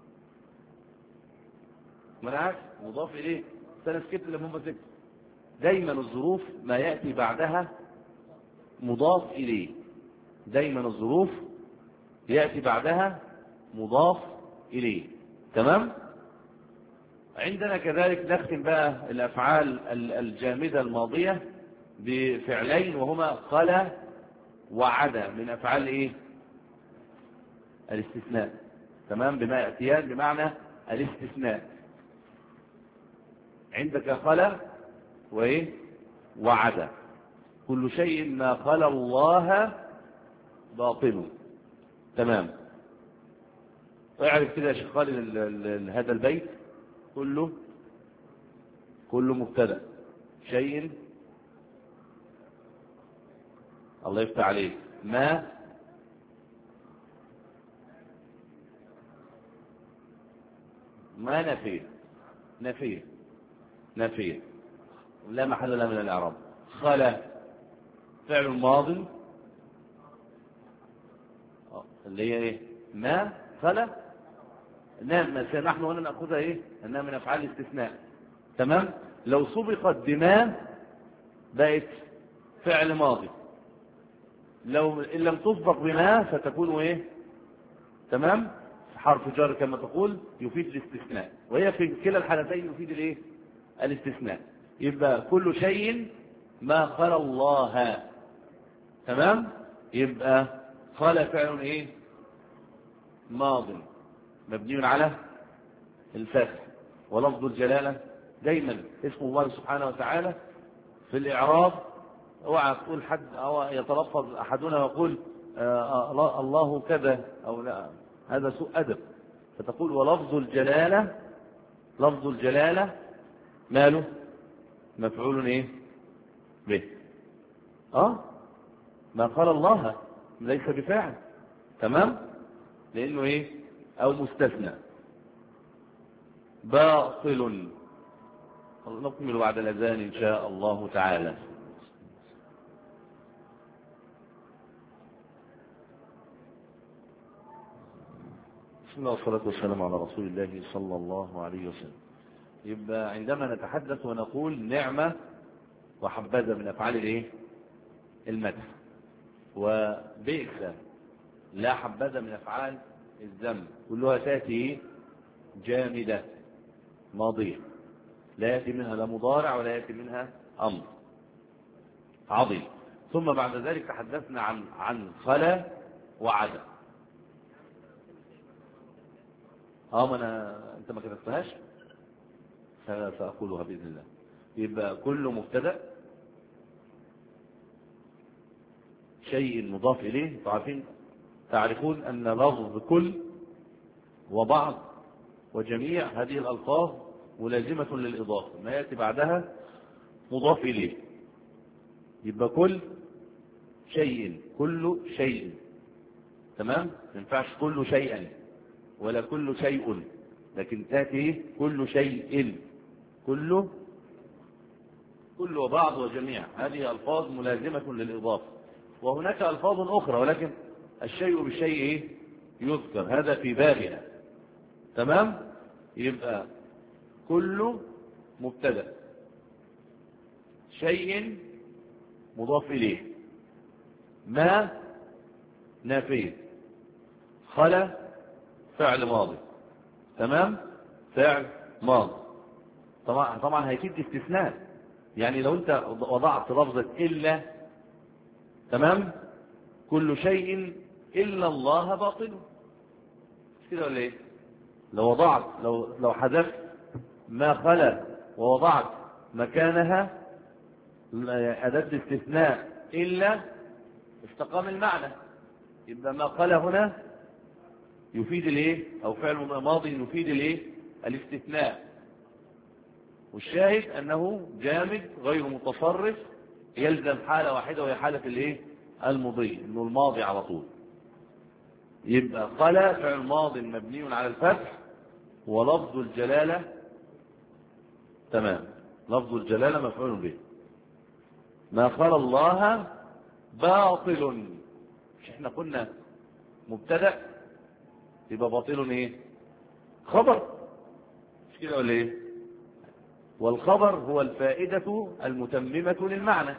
S2: ما انا عارف مضاف اليه. انا سكت لما هم ذكر. دايما الظروف ما ياتي بعدها مضاف اليه. دايما الظروف ياتي بعدها مضاف اليه. تمام؟ عندنا كذلك نختم بقى الافعال الجامده الماضيه بفعلين وهما خلا وعدا من افعال ايه؟ الاستثناء. تمام؟ بما ياتيان بمعنى الاستثناء. عندك خلا وايه؟ وعدا. كل شيء ما خلا الله باطل. تمام؟ اعرف كده يا شيخ خالد هذا البيت كله كله مبتدا. شيء، الله يفتح عليك، ما ما نفيه نفيه نفيه لا محل له من الاعراب. خلا فعل ماض اللي هي ايه؟ ما خلا نعم. نحن هنا نأخذها ايه؟ انها من افعال الاستثناء. تمام. لو سبقت بما بقت فعل ماضي، لو ان لم تسبق بما فتكون ايه؟ تمام، حرف جر كما تقول يفيد الاستثناء، وهي في كلا الحالتين يفيد الايه؟ الاستثناء. يبقى كل شيء ما خلا الله. تمام. يبقى خلا فعل ايه؟ ماض مبني على الفتح، ولفظ الجلاله دايما اسم الله سبحانه وتعالى في الاعراب. اوعى تقول حد او يتلفظ احدنا ويقول آه الله كذا او لا، هذا سوء ادب. فتقول ولفظ الجلاله، لفظ الجلاله ماله؟ مفعول ايه به. اه ما قال الله ليس بفاعل. تمام. لانه ايه؟ او مستثنى. باطل. نكمل بعد الاذان ان شاء الله تعالى. بسم الله والصلاة والسلام على رسول الله صلى الله عليه وسلم. يبقى عندما نتحدث ونقول نعمة وحبذا من أفعال الايه؟ المدح، وبئس لا حبذا من أفعال الذم، كلها تأتي جامدة ماضية، لا يأتي منها لا مضارع ولا يأتي منها أمر. عظيم. ثم بعد ذلك تحدثنا عن عن خلا وعدم. اه ما انا انت ما كتبتهاش سأقولها بإذن الله. يبقى كل مبتدأ شيء مضاف إليه. تعرفين تعرفون أن لفظ كل وبعض وجميع هذه الألفاظ ملازمة للإضافة، ما يأتي بعدها مضاف إليه. يبقى كل شيء، كل شيء. تمام. ما ينفعش كل شيئا ولا كل شيء، لكن تأتي كل شيء، كل كل وبعض وجميع، هذه ألفاظ ملازمة للإضافة. وهناك ألفاظ أخرى ولكن الشيء بالشيء يذكر، هذا في بابها. تمام. يبقى كل مبتدأ شيء مضاف إليه، ما نافية، خلا فعل ماضي. تمام. فعل ماضي. طبعا طبعا هيفيد استثناء، يعني لو انت وضعت لفظة إلا، تمام، كل شيء إلا الله باطل، مش كده ولا ايه؟ لو وضعت لو لو حذفت ما خلا ووضعت مكانها أداة استثناء إلا، استقام المعنى. يبقى ما خلا هنا يفيد الايه؟ او فعل ماضي يفيد الايه؟ الاستثناء. والشاهد انه جامد غير متصرف، يلزم حالة واحدة وهي حالة الايه؟ المضي، انه الماضي على طول. يبقى خلا فعل ماض مبني على الفتح، ولفظ الجلالة تمام، لفظ الجلالة مفعول به. ما خلا الله باطل، مش احنا قلنا مبتدأ، يبقى باطل ايه؟ خبر، مش كده ولا ايه؟ والخبر هو الفائدة المتممة للمعنى.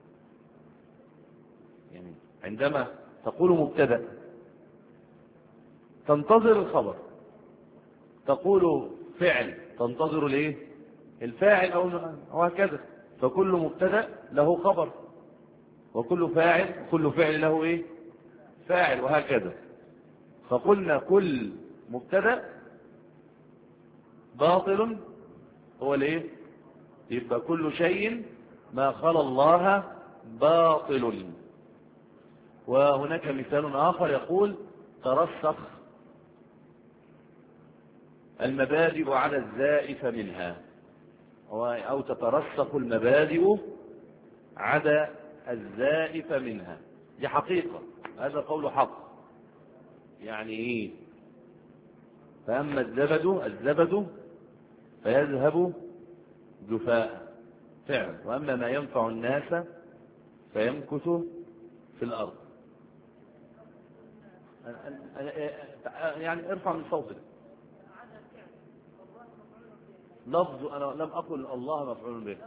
S2: يعني عندما تقول مبتدأ تنتظر الخبر، تقول فعل تنتظر الايه؟ الفاعل او وهكذا. فكل مبتدأ له خبر، وكل فاعل كل فعل له ايه؟ فاعل، وهكذا. فقلنا كل مبتدأ باطل هو الايه؟ يبقى كل شيء ما خلا الله باطل. وهناك مثال آخر يقول ترسخ المبادئ على الزائف منها، أو تترسخ المبادئ على الزائف منها. دي حقيقة، هذا قول حق. يعني ايه؟ فأما الزبد الزبد فيذهب جفاء، فعل. وأما ما ينفع الناس فيمكث في الأرض. يعني ارفع من صوتك. لفظ أنا لم أقل الله مفعول به.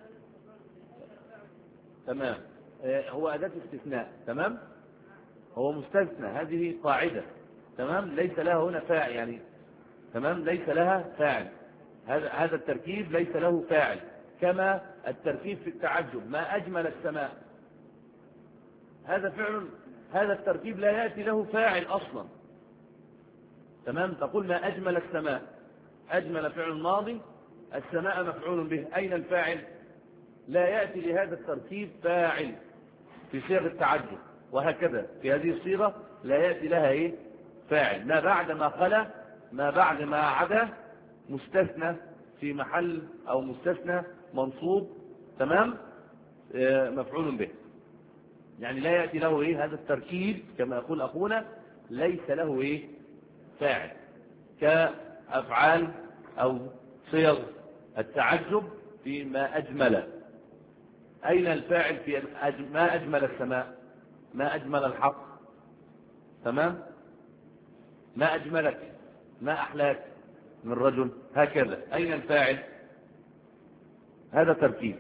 S2: تمام. هو أداة استثناء. تمام. هو مستثنى، هذه قاعدة. تمام. ليس لها هنا فاعل يعني. تمام. ليس لها فاعل. هذا هذا التركيب ليس له فاعل، كما التركيب في التعجب ما أجمل السماء. هذا فعل، هذا التركيب لا يأتي له فاعل أصلا. تمام. تقول ما أجمل السماء، أجمل فعل ماضي، السماء مفعول به، أين الفاعل؟ لا يأتي لهذا التركيب فاعل في صيغ التعجب، وهكذا في هذه الصيغة لا يأتي لها إيه؟ فاعل. ما بعد ما خلا، ما بعد ما عدا مستثنى في محل أو مستثنى منصوب. تمام. آه مفعول به، يعني لا يأتي له إيه؟ هذا التركيب كما يقول أخونا ليس له إيه؟ فاعل، كأفعال أو صيغ التعجب في ما أجمل. أين الفاعل في ما أجمل السماء؟ ما أجمل الحق. تمام. ما أجملك، ما أحلاك من رجل، هكذا. أين الفاعل؟ هذا تركيب.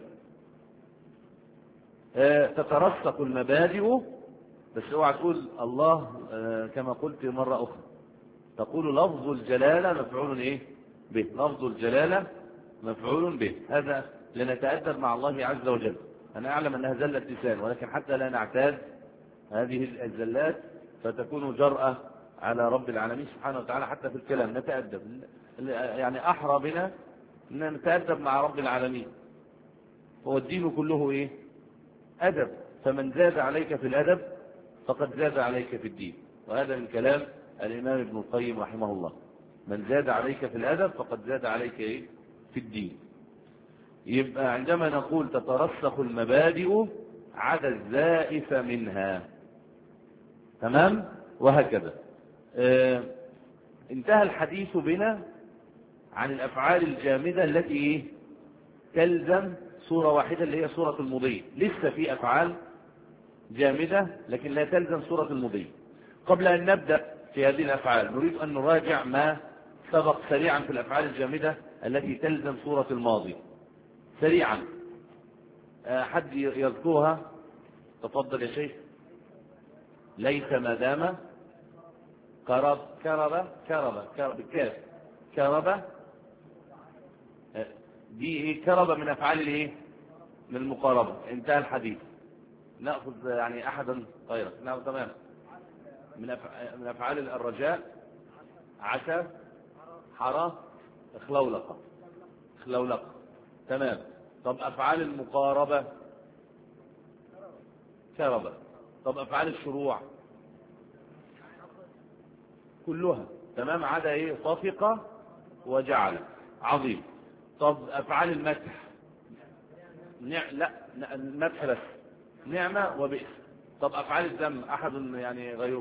S2: آه تترسخ المبادئ، بس اوعى تقول الله آه كما قلت مرة أخرى، تقول لفظ الجلالة مفعول إيه؟ به. لفظ الجلالة مفعول به. هذا لنتأدب مع الله عز وجل. أنا أعلم أنها زلة لسان، ولكن حتى لا نعتاد هذه الزلات فتكون جرأة على رب العالمين سبحانه وتعالى حتى في الكلام نتأدب. يعني أحرى بنا أن نتأدب مع رب العالمين، هو الدين كله إيه؟ أدب. فمن زاد عليك في الأدب فقد زاد عليك في الدين. وهذا من كلام الإمام ابن القيم رحمه الله. من زاد عليك في الأدب فقد زاد عليك إيه؟ في الدين. يبقى عندما نقول تترسخ المبادئ عدا الزائف منها. تمام. وهكذا. آه انتهى الحديث بنا عن الأفعال الجامدة التي إيه؟ تلزم صورة واحدة اللي هي صورة المضي. لسه في أفعال جامدة لكن لا تلزم صورة المضي. قبل أن نبدأ في هذه الأفعال نريد أن نراجع ما سبق سريعا في الأفعال الجامدة التي تلزم صورة الماضي سريعا. أحد يذكرها؟ تفضل يا شيخ. ليس ما دام كرب كرب كرب كرب بالكاف كرب، دي ايه؟ كرب من افعال الايه؟ من المقاربه. انتهى الحديث. ناخذ يعني احدا غيره. نعم. تمام. من من افعال الرجاء عسى حرى خلولقه خلولقه. تمام. طب افعال المقاربه كرب. طب افعال الشروع كلها. تمام. عدا ايه؟ طفق وجعل. عظيم. طب افعال المدح نع... لا المدح بس نعمة وبئس. طب افعال الذم احد يعني غيره؟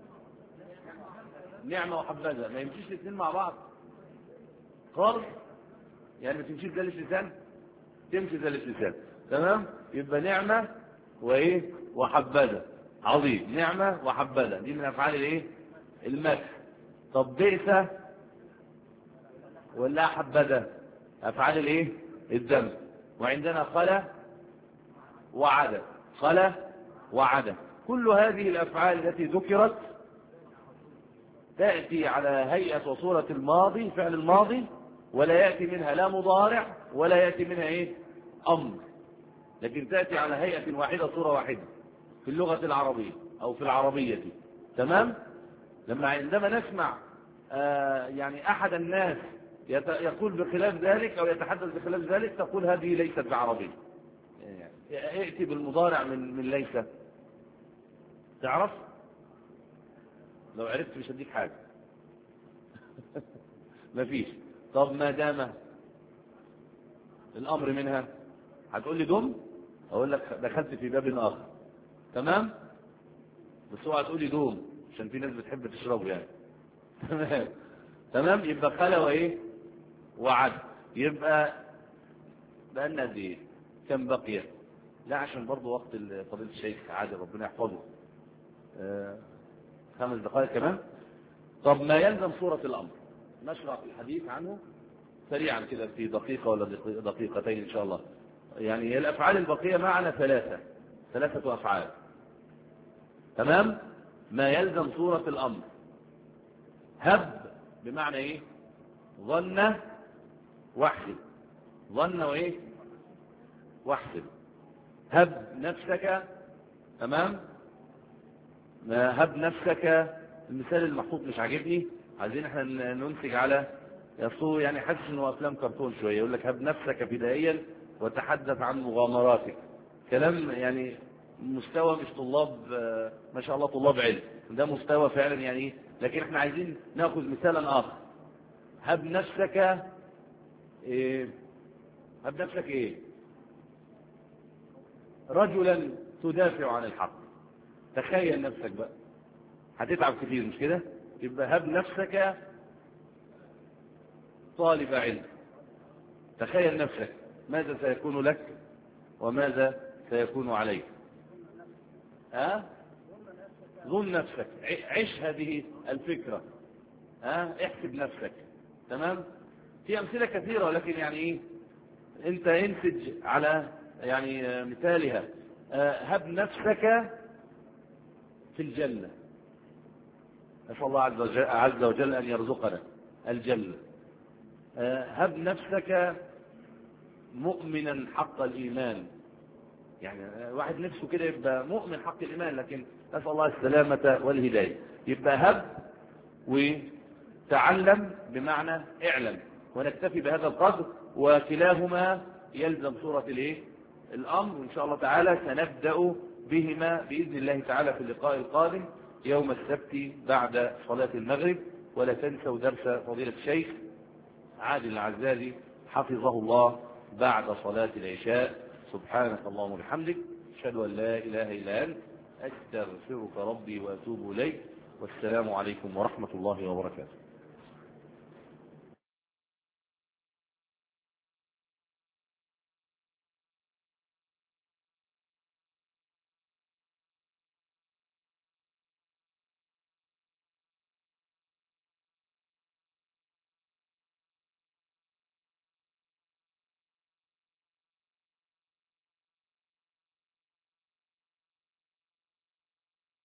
S2: نعمة وحبذا. ما يمشيش الاثنين مع بعض خالص، يعني ما تمشيش ذلك لسان تمشي ذلك لسان. تمام. يبقى نعمة وايه؟ وحبذا. عظيم. نعمة وحبذا دي من افعال الايه؟ المدح. طب بئس ولا حبذا؟ افعال الايه؟ الذم. وعندنا خلا وعدا. خلا وعدا. كل هذه الافعال التي ذكرت تأتي على هيئة وصورة الماضي، فعل الماضي، ولا يأتي منها لا مضارع ولا يأتي منها ايه؟ امر، لكن تأتي على هيئة واحدة صورة واحدة في اللغة العربية او في العربية. تمام. لما عندما نسمع آه يعني احد الناس يقول بخلاف ذلك او يتحدث بخلاف ذلك تقول هذه ليست بعربية. يعني ائتي بالمضارع من من ليس. تعرف؟ لو عرفت مش هديك حاجة. مفيش. طب ما دام الامر منها هتقول لي دم، اقول لك دخلت في باب اخر. تمام. بس اوعى تقول لي دوم عشان في ناس بتحب تشربه يعني. تمام. تمام. يبقى خلا وايه؟ وعد. يبقى بقالنا قد ايه؟ كم بقي؟ لا عشان برضه وقت فضيلة الشيخ عادل ربنا يحفظه. آه خمس دقائق كمان. طب ما يلزم صورة الأمر، نشرع في الحديث عنه سريعا كده في دقيقة ولا دقيقتين إن شاء الله. يعني الأفعال البقية معنا ثلاثة ثلاثة أفعال. تمام. ما يلزم صورة الأمر. هب بمعنى إيه؟ ظن واحسب. ظن وإيه؟ واحسب. هب نفسك. تمام. هب نفسك. المثال المحطوط مش عاجبني، عايزين احنا ننتج على يصو، يعني حاسس انه افلام كرتون شويه. يقول لك هب نفسك بدائيا وتحدث عن مغامراتك. كلام يعني مستوى مش طلاب ما شاء الله طلاب علم، ده مستوى فعلا يعني. لكن احنا عايزين ناخذ مثالا اخر. هب نفسك ايه؟ هب نفسك ايه؟ رجلا تدافع عن الحق. تخيل نفسك بقى، هتتعب كتير مش كده؟ يبقى هب نفسك طالب علم. تخيل نفسك ماذا سيكون لك وماذا سيكون عليك. ها؟ ظن نفسك، عش هذه الفكرة. ها؟ احسب نفسك. تمام. في أمثلة كثيرة، ولكن يعني ايه، انت انتج على يعني مثالها. هب نفسك في الجنة. نسأل الله عز وجل أن يرزقنا الجنة. هب نفسك مؤمنا حق الإيمان. يعني واحد نفسه كده يبقى مؤمن حق الإيمان، لكن نسأل الله السلامة والهداية. يبقى هب وتعلم بمعنى اعلم، ونكتفي بهذا القدر. وكلاهما يلزم صورة الايه؟ الأمر. وإن شاء الله تعالى سنبدأ بهما بإذن الله تعالى في اللقاء القادم يوم السبت بعد صلاة المغرب. ولا تنسوا درس فضيلة الشيخ عادل العزازي حفظه الله بعد صلاة العشاء. سبحانك اللهم وبحمدك، أشهد أن لا إله إلا أنت، أستغفرك ربي وأتوب إليك. والسلام عليكم ورحمة الله وبركاته.